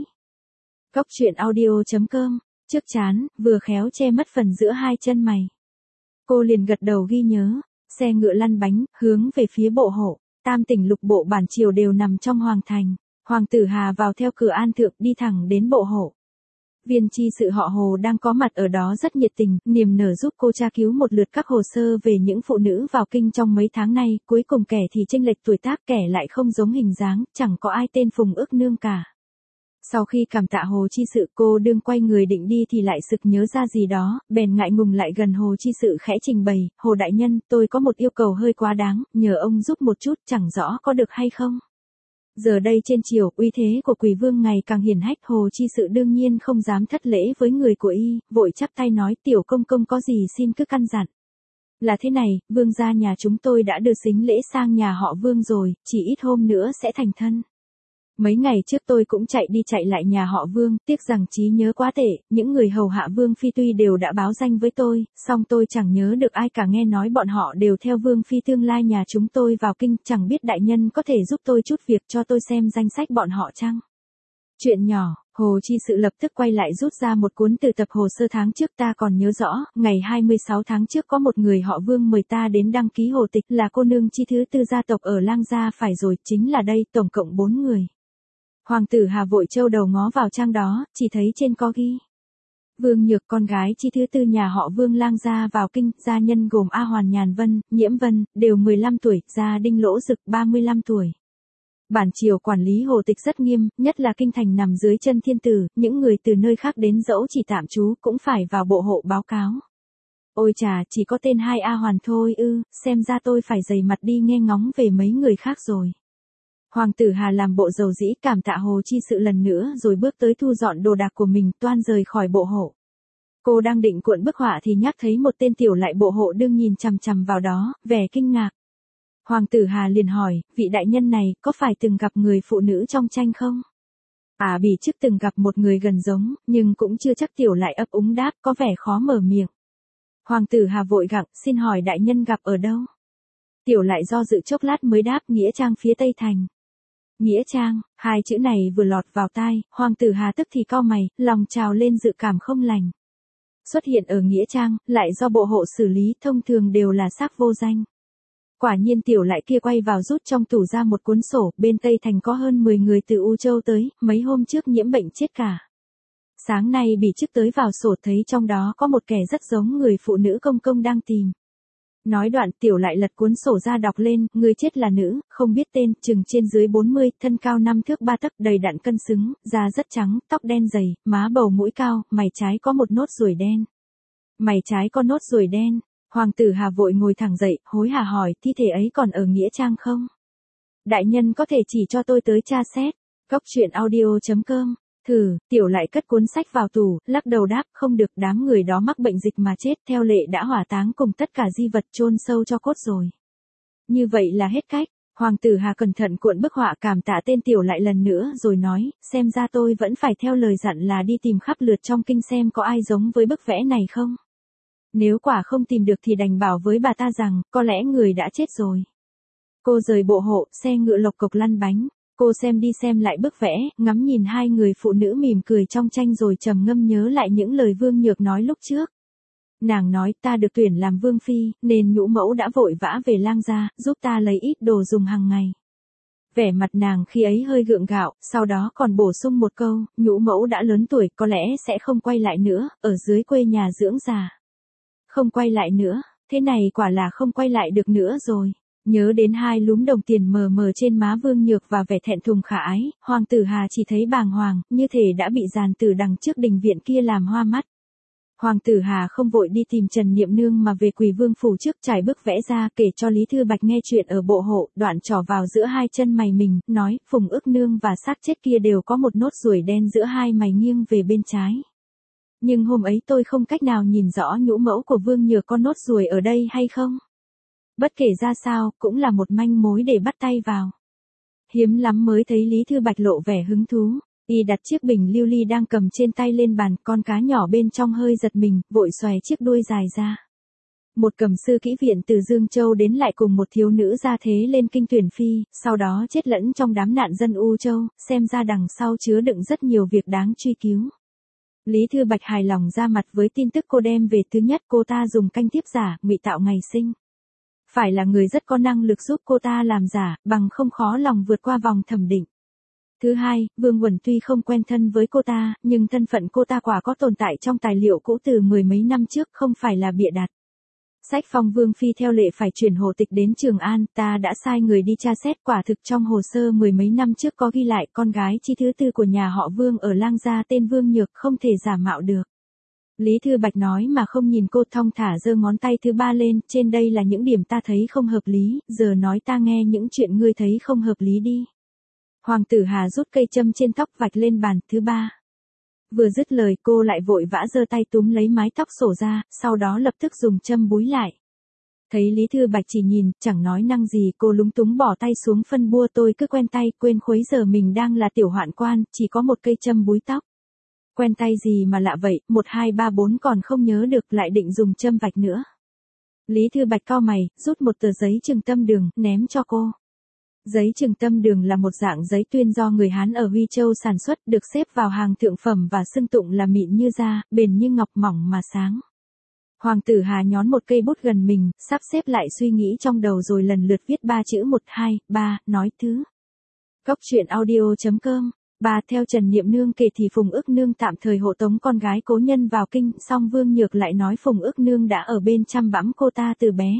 Cóc truyện audio.com, trước trán, vừa khéo che mất phần giữa hai chân mày. Cô liền gật đầu ghi nhớ, xe ngựa lăn bánh, hướng về phía bộ hộ. Tam tỉnh lục bộ bản triều đều nằm trong hoàng thành. Hoàng tử Hà vào theo cửa An Thượng đi thẳng đến bộ hộ. Viên chi sự họ Hồ đang có mặt ở đó rất nhiệt tình, niềm nở giúp cô tra cứu một lượt các hồ sơ về những phụ nữ vào kinh trong mấy tháng nay, cuối cùng kẻ thì chênh lệch tuổi tác, kẻ lại không giống hình dáng, chẳng có ai tên Phùng Ước Nương cả. Sau khi cảm tạ Hồ chi sự, cô đương quay người định đi thì lại sực nhớ ra gì đó, bèn ngại ngùng lại gần Hồ chi sự khẽ trình bày, Hồ đại nhân, tôi có một yêu cầu hơi quá đáng, nhờ ông giúp một chút, chẳng rõ có được hay không. Giờ đây trên triều, uy thế của Quỳ Vương ngày càng hiển hách, Hồ chi sự đương nhiên không dám thất lễ với người của y, vội chắp tay nói, tiểu công công có gì xin cứ căn dặn. Là thế này, Vương gia nhà chúng tôi đã đưa sính lễ sang nhà họ Vương rồi, chỉ ít hôm nữa sẽ thành thân. Mấy ngày trước tôi cũng chạy đi chạy lại nhà họ Vương, tiếc rằng trí nhớ quá tệ, những người hầu hạ Vương Phi tuy đều đã báo danh với tôi, song tôi chẳng nhớ được ai cả, nghe nói bọn họ đều theo Vương Phi tương lai nhà chúng tôi vào kinh, chẳng biết đại nhân có thể giúp tôi chút việc cho tôi xem danh sách bọn họ chăng? Chuyện nhỏ, Hồ Chi Sự lập tức quay lại rút ra một cuốn từ tập hồ sơ tháng trước, ta còn nhớ rõ, ngày 26 tháng trước có một người họ Vương mời ta đến đăng ký hồ tịch, là cô nương Chi thứ tư gia tộc ở Lang Gia, phải rồi, chính là đây, tổng cộng 4 người. Hoàng tử Hà vội trâu đầu ngó vào trang đó, chỉ thấy trên có ghi. Vương Nhược, con gái Chi thứ tư nhà họ Vương Lang Gia vào kinh, gia nhân gồm A Hoàn, Nhàn Vân, Nhiễm Vân, đều 15 tuổi, gia Đinh Lỗ Dực 35 tuổi. Bản triều quản lý hồ tịch rất nghiêm, nhất là kinh thành nằm dưới chân thiên tử, những người từ nơi khác đến dẫu chỉ tạm trú cũng phải vào bộ hộ báo cáo. Ôi chà, chỉ có tên 2 A Hoàn thôi ư, xem ra tôi phải dày mặt đi nghe ngóng về mấy người khác rồi. Hoàng tử Hà làm bộ dầu dĩ cảm tạ Hồ Chi Sự lần nữa rồi bước tới thu dọn đồ đạc của mình, toan rời khỏi bộ hộ. Cô đang định cuộn bức họa thì nhắc thấy một tên tiểu lại bộ hộ đương nhìn chằm chằm vào đó, vẻ kinh ngạc. Hoàng tử Hà liền hỏi, vị đại nhân này có phải từng gặp người phụ nữ trong tranh không? Bỉ chức từng gặp một người gần giống, nhưng cũng chưa chắc, tiểu lại ấp úng đáp, có vẻ khó mở miệng. Hoàng tử Hà vội gặng, xin hỏi đại nhân gặp ở đâu? Tiểu lại do dự chốc lát mới đáp, Nghĩa Trang phía Tây Thành. Nghĩa Trang, hai chữ này vừa lọt vào tai, Hoàng tử Hà tức thì cau mày, lòng trào lên dự cảm không lành. Xuất hiện ở Nghĩa Trang, lại do bộ hộ xử lý, thông thường đều là xác vô danh. Quả nhiên tiểu lại kia quay vào rút trong tủ ra một cuốn sổ, bên Tây Thành có hơn 10 người từ U Châu tới, mấy hôm trước nhiễm bệnh chết cả. Sáng nay bị chức tới vào sổ thấy trong đó có một kẻ rất giống người phụ nữ công công đang tìm. Nói đoạn tiểu lại lật cuốn sổ ra đọc lên, người chết là nữ, không biết tên, chừng trên dưới 40, thân cao 5 thước 3 tấc, đầy đặn cân xứng, da rất trắng, tóc đen dày, má bầu mũi cao, mày trái có một nốt ruồi đen. Mày trái có nốt ruồi đen. Hoàng tử Hà vội ngồi thẳng dậy, hối hả hỏi, thi thể ấy còn ở Nghĩa Trang không? Đại nhân có thể chỉ cho tôi tới tra xét. Cốc truyện audio.com. Thử, tiểu lại cất cuốn sách vào tủ, lắc đầu đáp, không được, đám người đó mắc bệnh dịch mà chết, theo lệ đã hỏa táng cùng tất cả di vật, chôn sâu cho cốt rồi. Như vậy là hết cách. Hoàng tử Hà cẩn thận cuộn bức họa, cảm tạ tên tiểu lại lần nữa rồi nói, xem ra tôi vẫn phải theo lời dặn là đi tìm khắp lượt trong kinh xem có ai giống với bức vẽ này không. Nếu quả không tìm được thì đành bảo với bà ta rằng, có lẽ người đã chết rồi. Cô rời bộ hộ, xe ngựa lộc cộc lăn bánh. Cô xem đi xem lại bức vẽ, ngắm nhìn hai người phụ nữ mỉm cười trong tranh rồi trầm ngâm nhớ lại những lời Vương Nhược nói lúc trước. Nàng nói, ta được tuyển làm Vương Phi, nên nhũ mẫu đã vội vã về Lang Gia, giúp ta lấy ít đồ dùng hàng ngày. Vẻ mặt nàng khi ấy hơi gượng gạo, sau đó còn bổ sung một câu, nhũ mẫu đã lớn tuổi, có lẽ sẽ không quay lại nữa, ở dưới quê nhà dưỡng già. Không quay lại nữa, thế này quả là không quay lại được nữa rồi. Nhớ đến hai lúm đồng tiền mờ mờ trên má Vương Nhược và vẻ thẹn thùng khả ái, Hoàng tử Hà chỉ thấy bàng hoàng, như thể đã bị giàn tử đằng trước đình viện kia làm hoa mắt. Hoàng tử Hà không vội đi tìm Trần Niệm Nương mà về Quỳ Vương phủ trước, trải bức vẽ ra, kể cho Lý Thư Bạch nghe chuyện ở bộ hộ, đoạn trỏ vào giữa hai chân mày mình, nói, Phùng Ức Nương và xác chết kia đều có một nốt ruồi đen giữa hai mày nghiêng về bên trái. Nhưng hôm ấy tôi không cách nào nhìn rõ nhũ mẫu của Vương Nhược có nốt ruồi ở đây hay không. Bất kể ra sao, cũng là một manh mối để bắt tay vào. Hiếm lắm mới thấy Lý Thư Bạch lộ vẻ hứng thú. Y đặt chiếc bình lưu ly đang cầm trên tay lên bàn, con cá nhỏ bên trong hơi giật mình, vội xòe chiếc đuôi dài ra. Một cầm sư kỹ viện từ Dương Châu đến lại cùng một thiếu nữ ra thế lên kinh tuyển phi, sau đó chết lẫn trong đám nạn dân U Châu, xem ra đằng sau chứa đựng rất nhiều việc đáng truy cứu. Lý Thư Bạch hài lòng ra mặt với tin tức cô đem về. Thứ nhất, cô ta dùng canh thiếp giả, ngụy tạo ngày sinh. Phải là người rất có năng lực giúp cô ta làm giả, bằng không khó lòng vượt qua vòng thẩm định. Thứ hai, Vương Huẩn tuy không quen thân với cô ta, nhưng thân phận cô ta quả có tồn tại trong tài liệu cũ từ mười mấy năm trước, không phải là bịa đặt. Sách phong Vương Phi theo lệ phải chuyển hộ tịch đến Trường An, ta đã sai người đi tra xét, quả thực trong hồ sơ mười mấy năm trước có ghi lại con gái Chi thứ tư của nhà họ Vương ở Lang Gia tên Vương Nhược, không thể giả mạo được. Lý Thư Bạch nói mà không nhìn cô, thong thả giơ ngón tay thứ ba lên, trên đây là những điểm ta thấy không hợp lý, giờ nói ta nghe những chuyện ngươi thấy không hợp lý đi. Hoàng tử Hà rút cây châm trên tóc vạch lên bàn. Thứ ba. Vừa dứt lời cô lại vội vã giơ tay túm lấy mái tóc xổ ra, sau đó lập tức dùng châm búi lại. Thấy Lý Thư Bạch chỉ nhìn, chẳng nói năng gì, cô lúng túng bỏ tay xuống phân bua, tôi cứ quen tay, quên khuấy giờ mình đang là tiểu hoạn quan, chỉ có một cây châm búi tóc. Quen tay gì mà lạ vậy, 1 2 3 4 còn không nhớ được, lại định dùng châm vạch nữa. Lý Thư Bạch cau mày, rút một tờ giấy trừng tâm đường, ném cho cô. Giấy trừng tâm đường là một dạng giấy tuyên do người Hán ở Huy Châu sản xuất, được xếp vào hàng thượng phẩm và xưng tụng là mịn như da, bền như ngọc, mỏng mà sáng. Hoàng tử Hà nhón một cây bút gần mình, sắp xếp lại suy nghĩ trong đầu rồi lần lượt viết 3 chữ 1 2 3, nói thứ. Cốc truyện audio.com. Theo Trần Niệm Nương kể thì Phùng Ức Nương tạm thời hộ tống con gái cố nhân vào kinh, song Vương Nhược lại nói Phùng Ức Nương đã ở bên chăm bẵm cô ta từ bé.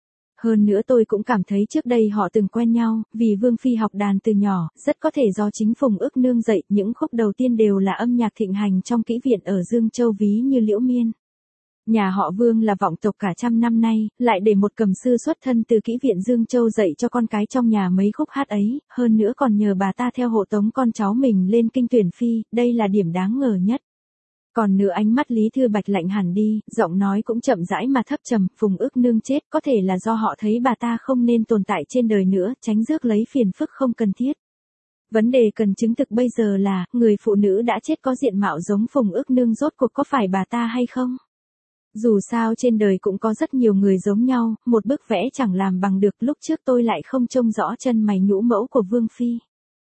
Hơn nữa tôi cũng cảm thấy trước đây họ từng quen nhau, vì Vương Phi học đàn từ nhỏ, rất có thể do chính Phùng Ức Nương dạy, những khúc đầu tiên đều là âm nhạc thịnh hành trong kỹ viện ở Dương Châu ví như Liễu Miên. Nhà họ Vương là vọng tộc cả trăm năm nay, lại để một cầm sư xuất thân từ kỹ viện Dương Châu dạy cho con cái trong nhà mấy khúc hát ấy, hơn nữa còn nhờ bà ta theo hộ tống con cháu mình lên kinh tuyển phi, đây là điểm đáng ngờ nhất. Còn nữa ánh mắt Lý Thư Bạch lạnh hẳn đi, giọng nói cũng chậm rãi mà thấp trầm, Phùng Ức Nương chết có thể là do họ thấy bà ta không nên tồn tại trên đời nữa, tránh rước lấy phiền phức không cần thiết. Vấn đề cần chứng thực bây giờ là, người phụ nữ đã chết có diện mạo giống Phùng Ức Nương rốt cuộc có phải bà ta hay không? Dù sao trên đời cũng có rất nhiều người giống nhau, một bức vẽ chẳng làm bằng được, lúc trước tôi lại không trông rõ chân mày nhũ mẫu của Vương Phi.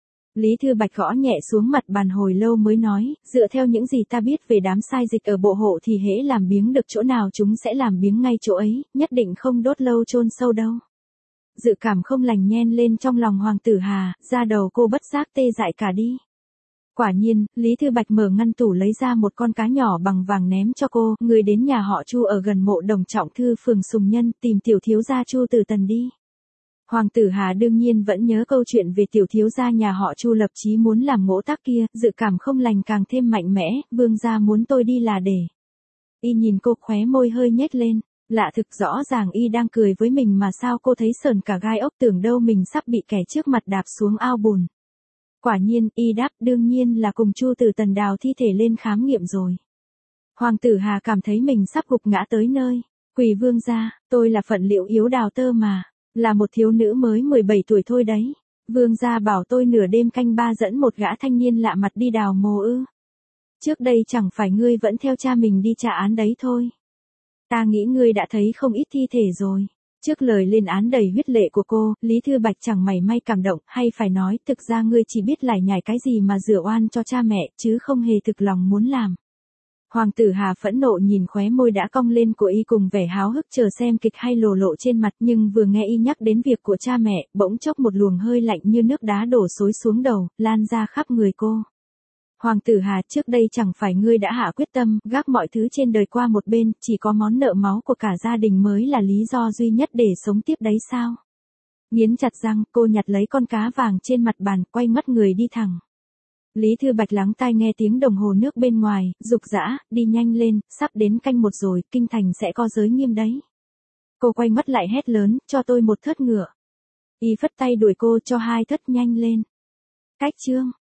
Lý Thư Bạch gõ nhẹ xuống mặt bàn hồi lâu mới nói, dựa theo những gì ta biết về đám sai dịch ở bộ hộ thì hễ làm biếng được chỗ nào chúng sẽ làm biếng ngay chỗ ấy, nhất định không đốt lâu chôn sâu đâu. Dự cảm không lành nhen lên trong lòng Hoàng tử Hà, da đầu cô bất giác tê dại cả đi. Quả nhiên, Lý Thư Bạch mở ngăn tủ lấy ra một con cá nhỏ bằng vàng ném cho cô, người đến nhà họ Chu ở gần mộ Đồng Trọng Thư phường Sùng Nhân, tìm tiểu thiếu gia Chu Tử Tần đi. Hoàng tử Hà đương nhiên vẫn nhớ câu chuyện về tiểu thiếu gia nhà họ Chu lập chí muốn làm ngỗ tác kia, dự cảm không lành càng thêm mạnh mẽ, Vương gia muốn tôi đi là để. Y nhìn cô khóe môi hơi nhếch lên, lạ thực, rõ ràng Y đang cười với mình mà sao cô thấy sờn cả gai ốc, tưởng đâu mình sắp bị kẻ trước mặt đạp xuống ao bùn. Quả nhiên, Y đáp, đương nhiên là cùng Chu Tử Tần đào thi thể lên khám nghiệm rồi. Hoàng tử Hà cảm thấy mình sắp gục ngã tới nơi. Quỳ Vương gia, tôi là phận liệu yếu đào tơ mà, là một thiếu nữ mới 17 tuổi thôi đấy. Vương gia bảo tôi nửa đêm canh ba dẫn một gã thanh niên lạ mặt đi đào mồ ư? Trước đây chẳng phải ngươi vẫn theo cha mình đi trả án đấy thôi. Ta nghĩ ngươi đã thấy không ít thi thể rồi. Trước lời lên án đầy huyết lệ của cô, Lý Thư Bạch chẳng mảy may cảm động, hay phải nói, thực ra ngươi chỉ biết lải nhải cái gì mà rửa oan cho cha mẹ, chứ không hề thực lòng muốn làm. Hoàng tử Hà phẫn nộ nhìn khóe môi đã cong lên của Y cùng vẻ háo hức chờ xem kịch hay lồ lộ trên mặt, nhưng vừa nghe Y nhắc đến việc của cha mẹ, bỗng chốc một luồng hơi lạnh như nước đá đổ xối xuống đầu, lan ra khắp người cô. Hoàng tử Hà, trước đây chẳng phải ngươi đã hạ quyết tâm, gác mọi thứ trên đời qua một bên, chỉ có món nợ máu của cả gia đình mới là lý do duy nhất để sống tiếp đấy sao? Nghiến chặt răng, cô nhặt lấy con cá vàng trên mặt bàn, quay mắt người đi thẳng. Lý Thư Bạch lắng tai nghe tiếng đồng hồ nước bên ngoài, rục rã, đi nhanh lên, sắp đến canh một rồi, kinh thành sẽ có giới nghiêm đấy. Cô quay mắt lại hét lớn, cho tôi một thớt ngựa. Y phất tay đuổi cô, cho 2 thớt, nhanh lên. Cách chương.